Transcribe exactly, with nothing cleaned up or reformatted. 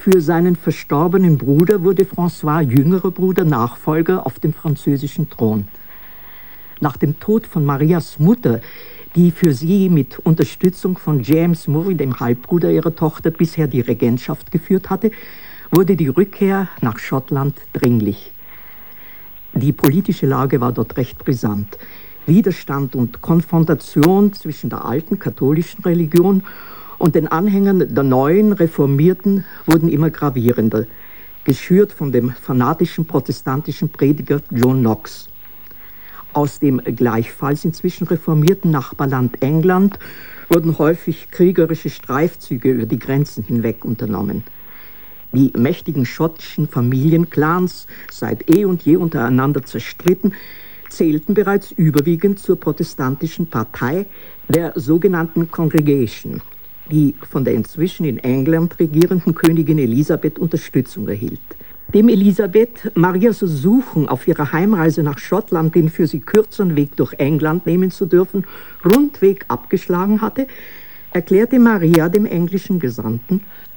Für seinen verstorbenen Bruder wurde François, jüngerer Bruder, Nachfolger auf dem französischen Thron. Nach dem Tod von Marias Mutter, die für sie mit Unterstützung von James Murray, dem Halbbruder ihrer Tochter, bisher die Regentschaft geführt hatte, wurde die Rückkehr nach Schottland dringlich. Die politische Lage war dort recht brisant. Widerstand und Konfrontation zwischen der alten katholischen Religion und den Anhängern der neuen Reformierten wurden immer gravierender, geschürt von dem fanatischen protestantischen Prediger John Knox. Aus dem gleichfalls inzwischen reformierten Nachbarland England wurden häufig kriegerische Streifzüge über die Grenzen hinweg unternommen. Die mächtigen schottischen Familienclans, seit eh und je untereinander zerstritten, zählten bereits überwiegend zur protestantischen Partei der sogenannten Congregation, die von der inzwischen in England regierenden Königin Elisabeth Unterstützung erhielt. Dem Elisabeth Marias Ersuchen, auf ihrer Heimreise nach Schottland den für sie kürzeren Weg durch England nehmen zu dürfen, rundweg abgeschlagen hatte, erklärte Maria dem englischen Gesandten: